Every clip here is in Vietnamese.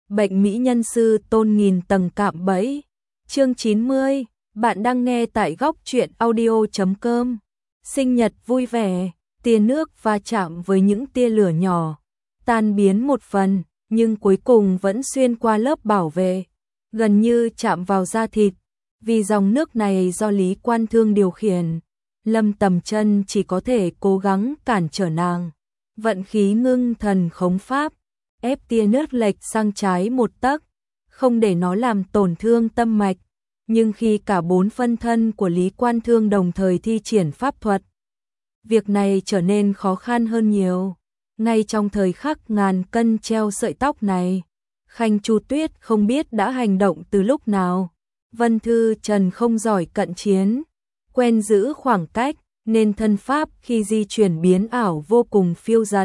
Bệnh mỹ nhân sư tôn nghìn tầng cạm bẫy. Chương 90, bạn đang nghe tại góc truyện audio.com. Sinh nhật vui vẻ, tia nước va chạm với những tia lửa nhỏ, tan biến một phần, nhưng cuối cùng vẫn xuyên qua lớp bảo vệ, gần như chạm vào da thịt. Vì dòng nước này do Lý Quan Thương điều khiển, Lâm Tầm Chân chỉ có thể cố gắng cản trở nàng. Vận khí ngưng thần khống pháp, ép tia nước lệch sang trái một tấc, không để nó làm tổn thương tâm mạch. Nhưng khi cả 4 phân thân của Lý Quan Thương đồng thời thi triển pháp thuật, việc này trở nên khó khăn hơn nhiều. Ngay trong thời khắc ngàn cân treo sợi tóc này, Khanh Chu Tuyết không biết đã hành động từ lúc nào. Vân Thư Trần không giỏi cận chiến, quen giữ khoảng cách, nên thân pháp khi di chuyển biến ảo vô cùng phiêu dật.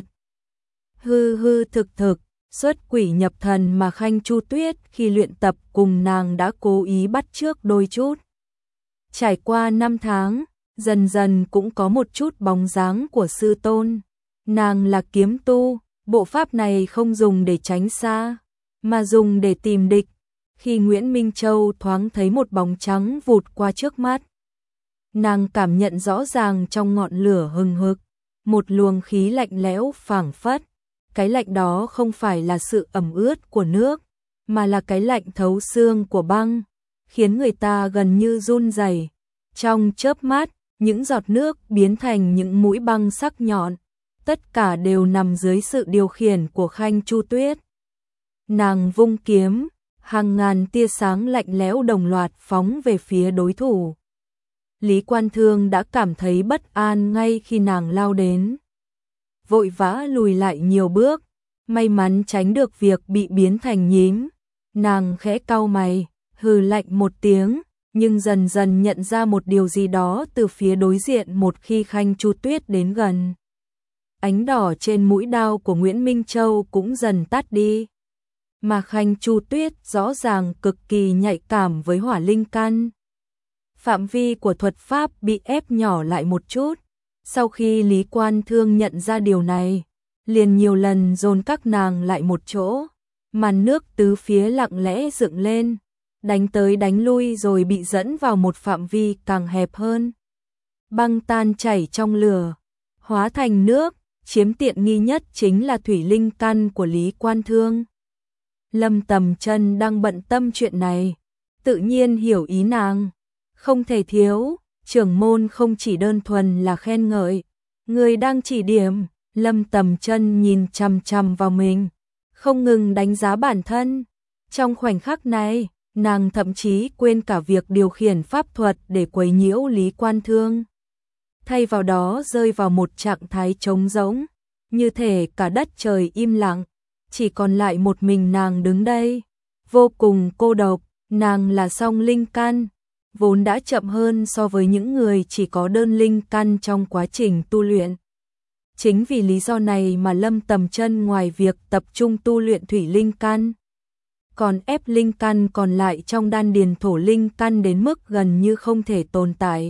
Hư hư thực thực, xuất quỷ nhập thần mà Khanh Chu Tuyết khi luyện tập cùng nàng đã cố ý bắt chước đôi chút. Trải qua 5 tháng, dần dần cũng có một chút bóng dáng của sư tôn. Nàng là kiếm tu, bộ pháp này không dùng để tránh xa, mà dùng để tìm địch. Khi Nguyễn Minh Châu thoáng thấy một bóng trắng vụt qua trước mắt, nàng cảm nhận rõ ràng trong ngọn lửa hừng hực, một luồng khí lạnh lẽo phảng phất. Cái lạnh đó không phải là sự ẩm ướt của nước, mà là cái lạnh thấu xương của băng, khiến người ta gần như run rẩy. Trong chớp mắt, những giọt nước biến thành những mũi băng sắc nhọn, tất cả đều nằm dưới sự điều khiển của Khanh Chu Tuyết. Nàng vung kiếm, hàng ngàn tia sáng lạnh lẽo đồng loạt phóng về phía đối thủ. Lý Quan Thương đã cảm thấy bất an ngay khi nàng lao đến, vội vã lùi lại nhiều bước, may mắn tránh được việc bị biến thành nhím. Nàng khẽ cau mày, hừ lạnh một tiếng, nhưng dần dần nhận ra một điều gì đó từ phía đối diện một khi Khanh Chu Tuyết đến gần. Ánh đỏ trên mũi đao của Nguyễn Minh Châu cũng dần tắt đi, mà Khanh Chu Tuyết rõ ràng cực kỳ nhạy cảm với hỏa linh căn. Phạm vi của thuật pháp bị ép nhỏ lại một chút. Sau khi Lý Quan Thương nhận ra điều này, liền nhiều lần dồn các nàng lại một chỗ, màn nước tứ phía lặng lẽ dựng lên, đánh tới đánh lui rồi bị dẫn vào một phạm vi càng hẹp hơn. Băng tan chảy trong lửa, hóa thành nước, chiếm tiện nghi nhất chính là thủy linh căn của Lý Quan Thương. Lâm Tầm Chân đang bận tâm chuyện này, tự nhiên hiểu ý nàng, không thể thiếu. Trưởng môn không chỉ đơn thuần là khen ngợi, người đang chỉ điểm. Lâm Tầm Chân nhìn chằm chằm vào mình, không ngừng đánh giá bản thân. Trong khoảnh khắc này, nàng thậm chí quên cả việc điều khiển pháp thuật để quấy nhiễu Lý Quan Thương. Thay vào đó rơi vào một trạng thái trống rỗng, như thể cả đất trời im lặng, chỉ còn lại một mình nàng đứng đây, vô cùng cô độc. Nàng là song linh căn, vốn đã chậm hơn so với những người chỉ có đơn linh căn trong quá trình tu luyện. Chính vì lý do này mà Lâm Tầm Chân ngoài việc tập trung tu luyện thủy linh căn, còn ép linh căn còn lại trong đan điền thổ linh căn đến mức gần như không thể tồn tại.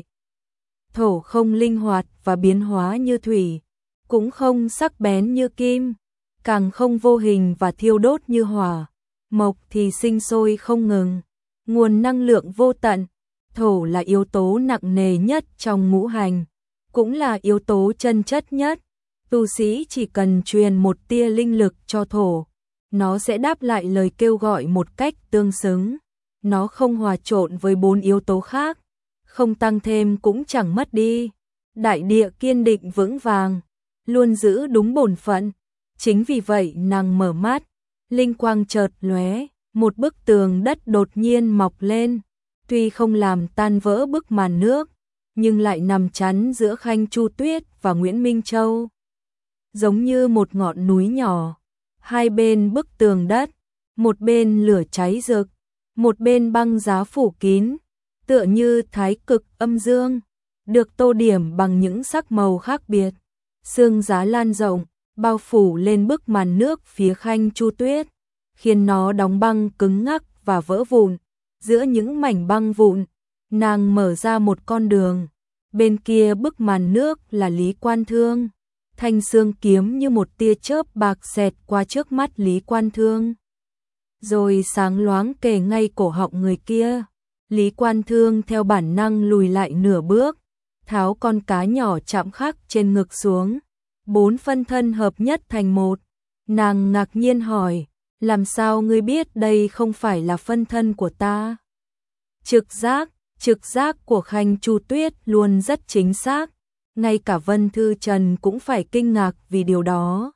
Thổ không linh hoạt và biến hóa như thủy, cũng không sắc bén như kim, càng không vô hình và thiêu đốt như hỏa. Mộc thì sinh sôi không ngừng, nguồn năng lượng vô tận. Thổ là yếu tố nặng nề nhất trong ngũ hành, cũng là yếu tố chân chất nhất. Tu sĩ chỉ cần truyền một tia linh lực cho thổ, nó sẽ đáp lại lời kêu gọi một cách tương xứng. Nó không hòa trộn với 4 yếu tố khác, không tăng thêm cũng chẳng mất đi. Đại địa kiên định vững vàng, luôn giữ đúng bổn phận. Chính vì vậy nàng mở mắt, linh quang chợt lóe, một bức tường đất đột nhiên mọc lên. Tuy không làm tan vỡ bức màn nước, nhưng lại nằm chắn giữa Khanh Chu Tuyết và Nguyễn Minh Châu. Giống như một ngọn núi nhỏ, hai bên bức tường đất, một bên lửa cháy rực, một bên băng giá phủ kín, tựa như thái cực âm dương, được tô điểm bằng những sắc màu khác biệt. Sương giá lan rộng, bao phủ lên bức màn nước phía Khanh Chu Tuyết, khiến nó đóng băng cứng ngắc và vỡ vụn. Giữa những mảnh băng vụn, nàng mở ra một con đường. Bên kia bức màn nước là Lý Quan Thương. Thanh xương kiếm như một tia chớp bạc xẹt qua trước mắt Lý Quan Thương. rồi sáng loáng kề ngay cổ họng người kia. Lý Quan Thương theo bản năng lùi lại nửa bước, tháo con cá nhỏ chạm khắc trên ngực xuống. 4 phân thân hợp nhất thành một. Nàng ngạc nhiên hỏi, làm sao ngươi biết đây không phải là phân thân của ta? Trực giác của Khanh Chu Tuyết luôn rất chính xác, ngay cả Vân Thư Trần cũng phải kinh ngạc vì điều đó.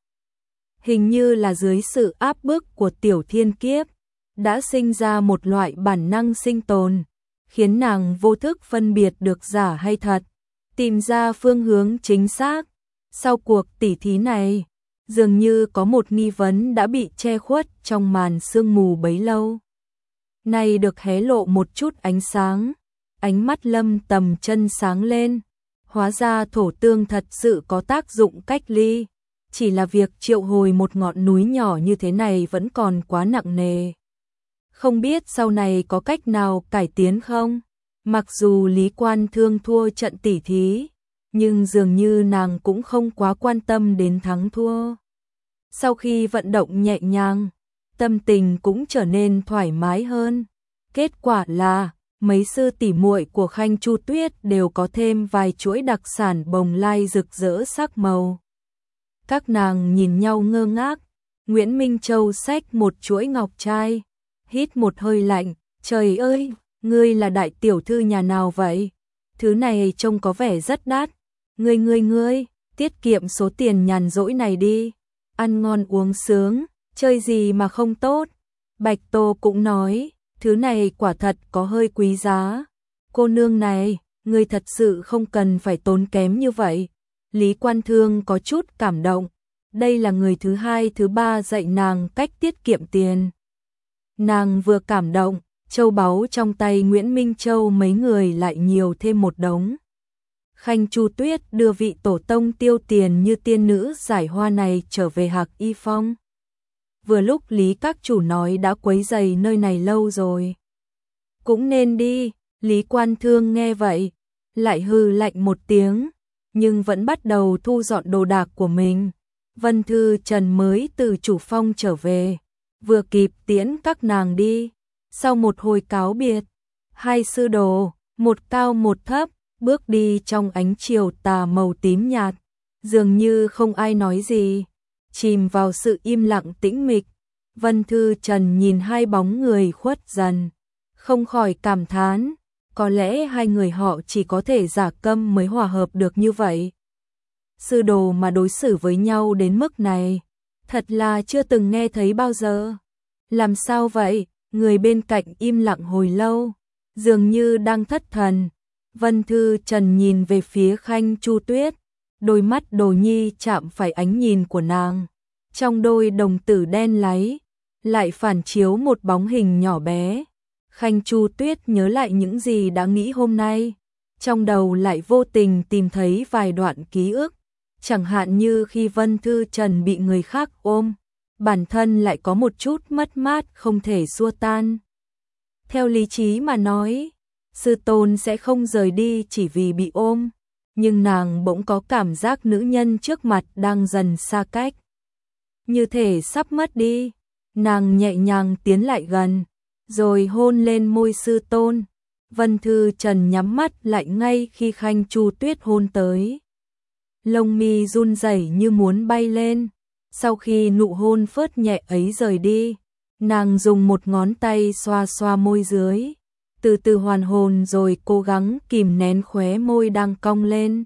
Hình như là dưới sự áp bức của tiểu thiên kiếp, đã sinh ra một loại bản năng sinh tồn, khiến nàng vô thức phân biệt được giả hay thật, tìm ra phương hướng chính xác. Sau cuộc tỉ thí này, dường như có một nghi vấn đã bị che khuất trong màn sương mù bấy lâu. Nay được hé lộ một chút ánh sáng, ánh mắt Lâm Tầm Chân sáng lên. Hóa ra thổ tương thật sự có tác dụng cách ly, chỉ là việc triệu hồi một ngọn núi nhỏ như thế này vẫn còn quá nặng nề. Không biết sau này có cách nào cải tiến không? Mặc dù Lý Quan Thương thua trận tỉ thí, nhưng dường như nàng cũng không quá quan tâm đến thắng thua. Sau khi vận động nhẹ nhàng, tâm tình cũng trở nên thoải mái hơn. Kết quả là mấy sư tỷ muội của Khanh Chu Tuyết đều có thêm vài chuỗi đặc sản bồng lai rực rỡ sắc màu. Các nàng nhìn nhau ngơ ngác. Nguyễn Minh Châu xách một chuỗi ngọc trai, hít một hơi lạnh, trời ơi, ngươi là đại tiểu thư nhà nào vậy? Thứ này trông có vẻ rất đắt. Ngươi, tiết kiệm số tiền nhàn rỗi này đi, ăn ngon uống sướng, chơi gì mà không tốt. Bạch Tô cũng nói, thứ này quả thật có hơi quý giá. Cô nương này, ngươi thật sự không cần phải tốn kém như vậy. Lý Quan Thương có chút cảm động, đây là người thứ hai thứ ba dạy nàng cách tiết kiệm tiền. Nàng vừa cảm động, châu báu trong tay Nguyễn Minh Châu mấy người lại nhiều thêm một đống. Khanh Chu Tuyết đưa vị tổ tông tiêu tiền như tiên nữ giải hoa này trở về Hạc Y Phong. Vừa lúc Lý các chủ nói đã quấy rầy nơi này lâu rồi. Cũng nên đi, Lý Quan Thương nghe vậy, lại hừ lạnh một tiếng, nhưng vẫn bắt đầu thu dọn đồ đạc của mình. Vân Thư Trần mới từ chủ phong trở về, vừa kịp tiễn các nàng đi. Sau một hồi cáo biệt, hai sư đồ, một cao một thấp, bước đi trong ánh chiều tà màu tím nhạt, dường như không ai nói gì, chìm vào sự im lặng tĩnh mịch. Vân Thư Trần nhìn hai bóng người khuất dần, không khỏi cảm thán, có lẽ hai người họ chỉ có thể giả câm mới hòa hợp được như vậy. Sư đồ mà đối xử với nhau đến mức này, thật là chưa từng nghe thấy bao giờ. Làm sao vậy? Người bên cạnh im lặng hồi lâu, dường như đang thất thần. Vân Thư Trần nhìn về phía Khanh Chu Tuyết, đôi mắt Đồ Nhi chạm phải ánh nhìn của nàng. Trong đôi đồng tử đen láy, lại phản chiếu một bóng hình nhỏ bé. Khanh Chu Tuyết nhớ lại những gì đã nghĩ hôm nay, trong đầu lại vô tình tìm thấy vài đoạn ký ức, chẳng hạn như khi Vân Thư Trần bị người khác ôm, bản thân lại có một chút mất mát không thể xua tan. Theo lý trí mà nói, sư tôn sẽ không rời đi chỉ vì bị ôm, nhưng nàng bỗng có cảm giác nữ nhân trước mặt đang dần xa cách, như thể sắp mất đi. Nàng nhẹ nhàng tiến lại gần, rồi hôn lên môi sư tôn. Vân Thư Trần nhắm mắt lại ngay khi Khanh Chu Tuyết hôn tới. Lông mi run rẩy như muốn bay lên. Sau khi nụ hôn phớt nhẹ ấy rời đi, nàng dùng một ngón tay xoa xoa môi dưới, từ từ hoàn hồn rồi cố gắng kìm nén khóe môi đang cong lên.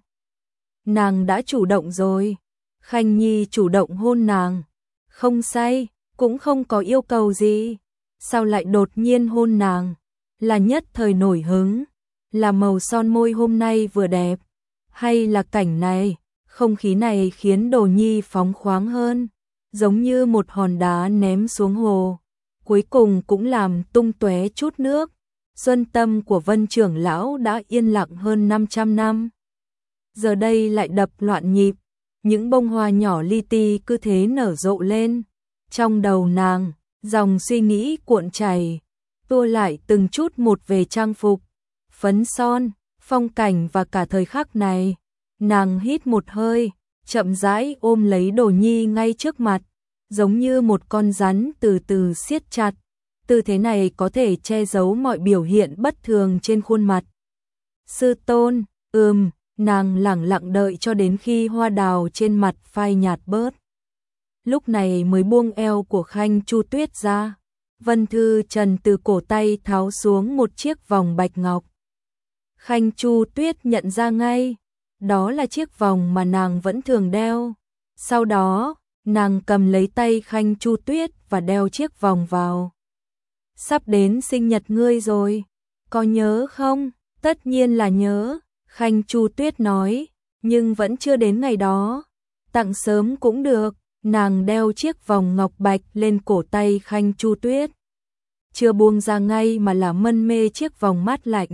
Nàng đã chủ động rồi. Khanh Nhi chủ động hôn nàng, không say, cũng không có yêu cầu gì. Sao lại đột nhiên hôn nàng? Là nhất thời nổi hứng? Là màu son môi hôm nay vừa đẹp? Hay là cảnh này, không khí này khiến Đồ Nhi phóng khoáng hơn, giống như một hòn đá ném xuống hồ, cuối cùng cũng làm tung tóe chút nước. Xuân tâm của Vân trưởng lão đã yên lặng hơn 500 năm, giờ đây lại đập loạn nhịp, những bông hoa nhỏ li ti cứ thế nở rộ lên. Trong đầu nàng, dòng suy nghĩ cuộn chảy, tua lại từng chút một về trang phục, phấn son, phong cảnh và cả thời khắc này. Nàng hít một hơi, chậm rãi ôm lấy Đồ Nhi ngay trước mặt, giống như một con rắn từ từ siết chặt, tư thế này có thể che giấu mọi biểu hiện bất thường trên khuôn mặt. Sư tôn, nàng lẳng lặng đợi cho đến khi hoa đào trên mặt phai nhạt bớt. Lúc này mới buông eo của Khanh Chu Tuyết ra. Vân Thư Trần từ cổ tay tháo xuống một chiếc vòng bạch ngọc. Khanh Chu Tuyết nhận ra ngay, đó là chiếc vòng mà nàng vẫn thường đeo. Sau đó, nàng cầm lấy tay Khanh Chu Tuyết và đeo chiếc vòng vào. Sắp đến sinh nhật ngươi rồi, có nhớ không? Tất nhiên là nhớ, Khanh Chu Tuyết nói, nhưng vẫn chưa đến ngày đó. Tặng sớm cũng được. Nàng đeo chiếc vòng ngọc bạch lên cổ tay Khanh Chu Tuyết. Chưa buông ra ngay mà là mân mê chiếc vòng mát lạnh.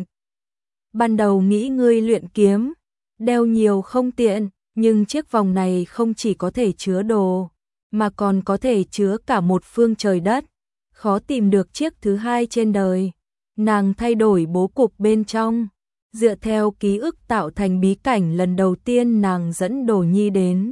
Ban đầu nghĩ ngươi luyện kiếm, đeo nhiều không tiện, nhưng chiếc vòng này không chỉ có thể chứa đồ, mà còn có thể chứa cả một phương trời đất. Khó tìm được chiếc thứ hai trên đời. Nàng thay đổi bố cục bên trong, dựa theo ký ức tạo thành bí cảnh lần đầu tiên nàng dẫn Đồ Nhi đến.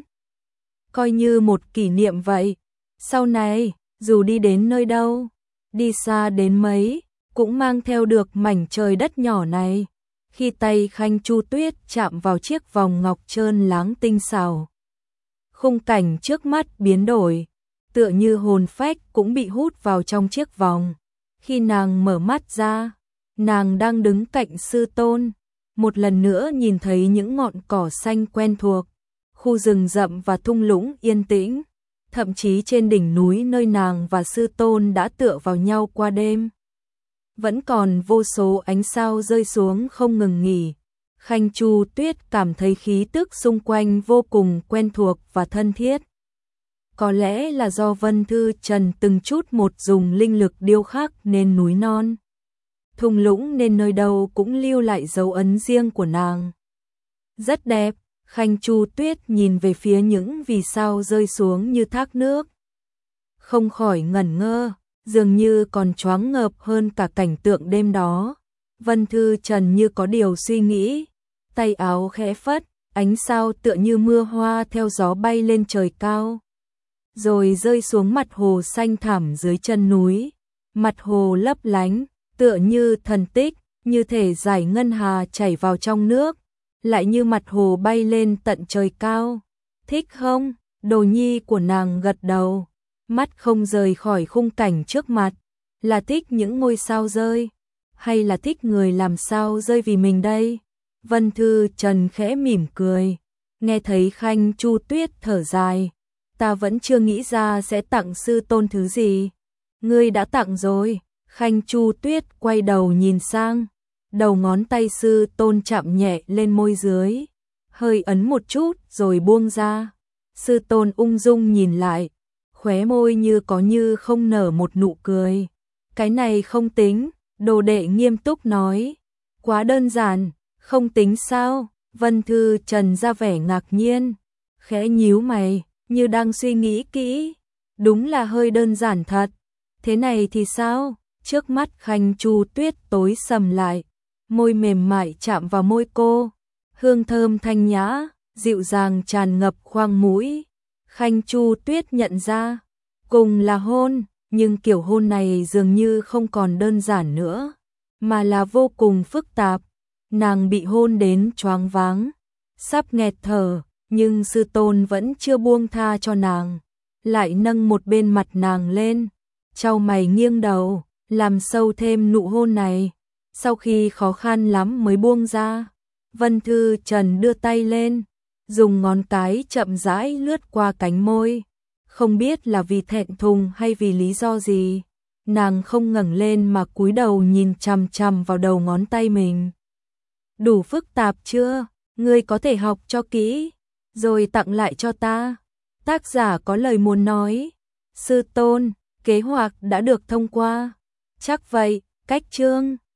Coi như một kỷ niệm vậy. Sau này, dù đi đến nơi đâu, đi xa đến mấy, cũng mang theo được mảnh trời đất nhỏ này. Khi tay Khanh Chu Tuyết chạm vào chiếc vòng ngọc trơn láng tinh xảo, khung cảnh trước mắt biến đổi, tựa như hồn phách cũng bị hút vào trong chiếc vòng. Khi nàng mở mắt ra, nàng đang đứng cạnh sư tôn, một lần nữa nhìn thấy những ngọn cỏ xanh quen thuộc, khu rừng rậm và thung lũng yên tĩnh, thậm chí trên đỉnh núi nơi nàng và sư tôn đã tựa vào nhau qua đêm. Vẫn còn vô số ánh sao rơi xuống không ngừng nghỉ. Khanh Chu Tuyết cảm thấy khí tức xung quanh vô cùng quen thuộc và thân thiết. Có lẽ là do Vân Thư Trần từng chút một dùng linh lực điêu khắc nên núi non, thung lũng nên nơi đâu cũng lưu lại dấu ấn riêng của nàng. Rất đẹp. Khanh Chu Tuyết nhìn về phía những vì sao rơi xuống như thác nước, không khỏi ngẩn ngơ, dường như còn choáng ngợp hơn cả cảnh tượng đêm đó. Vân Thư Trần như có điều suy nghĩ, tay áo khẽ phất, ánh sao tựa như mưa hoa theo gió bay lên trời cao, rồi rơi xuống mặt hồ xanh thẳm dưới chân núi. Mặt hồ lấp lánh, tựa như thần tích, như thể dải ngân hà chảy vào trong nước, lại như mặt hồ bay lên tận trời cao. Thích không? Đồ Nhi của nàng gật đầu, mắt không rời khỏi khung cảnh trước mặt. Là thích những ngôi sao rơi, hay là thích người làm sao rơi vì mình đây? Vân Thư Trần khẽ mỉm cười, nghe thấy Khanh Chu Tuyết thở dài. Ta vẫn chưa nghĩ ra sẽ tặng sư tôn thứ gì. Ngươi đã tặng rồi. Khanh Chu Tuyết quay đầu nhìn sang, đầu ngón tay sư tôn chạm nhẹ lên môi dưới, hơi ấn một chút rồi buông ra. Sư tôn ung dung nhìn lại, khóe môi như có như không nở một nụ cười. Cái này không tính, đồ đệ nghiêm túc nói. Quá đơn giản, không tính sao? Vân Thư Trần ra vẻ ngạc nhiên, khẽ nhíu mày, như đang suy nghĩ kỹ. Đúng là hơi đơn giản thật. Thế này thì sao? Trước mắt Khanh Chu Tuyết tối sầm lại, môi mềm mại chạm vào môi cô, hương thơm thanh nhã, dịu dàng tràn ngập khoang mũi. Khanh Chu Tuyết nhận ra, cùng là hôn, nhưng kiểu hôn này dường như không còn đơn giản nữa, mà là vô cùng phức tạp. Nàng bị hôn đến choáng váng, sắp nghẹt thở, nhưng sư tôn vẫn chưa buông tha cho nàng, lại nâng một bên mặt nàng lên, chau mày nghiêng đầu, làm sâu thêm nụ hôn này. Sau khi khó khăn lắm mới buông ra, Vân Thư Trần đưa tay lên, dùng ngón cái chậm rãi lướt qua cánh môi. Không biết là vì thẹn thùng hay vì lý do gì, nàng không ngẩng lên mà cúi đầu nhìn chằm chằm vào đầu ngón tay mình. Đủ phức tạp chưa? Ngươi có thể học cho kỹ, rồi tặng lại cho ta. Tác giả có lời muốn nói. Sư tôn, kế hoạch đã được thông qua. Chắc vậy, cách chương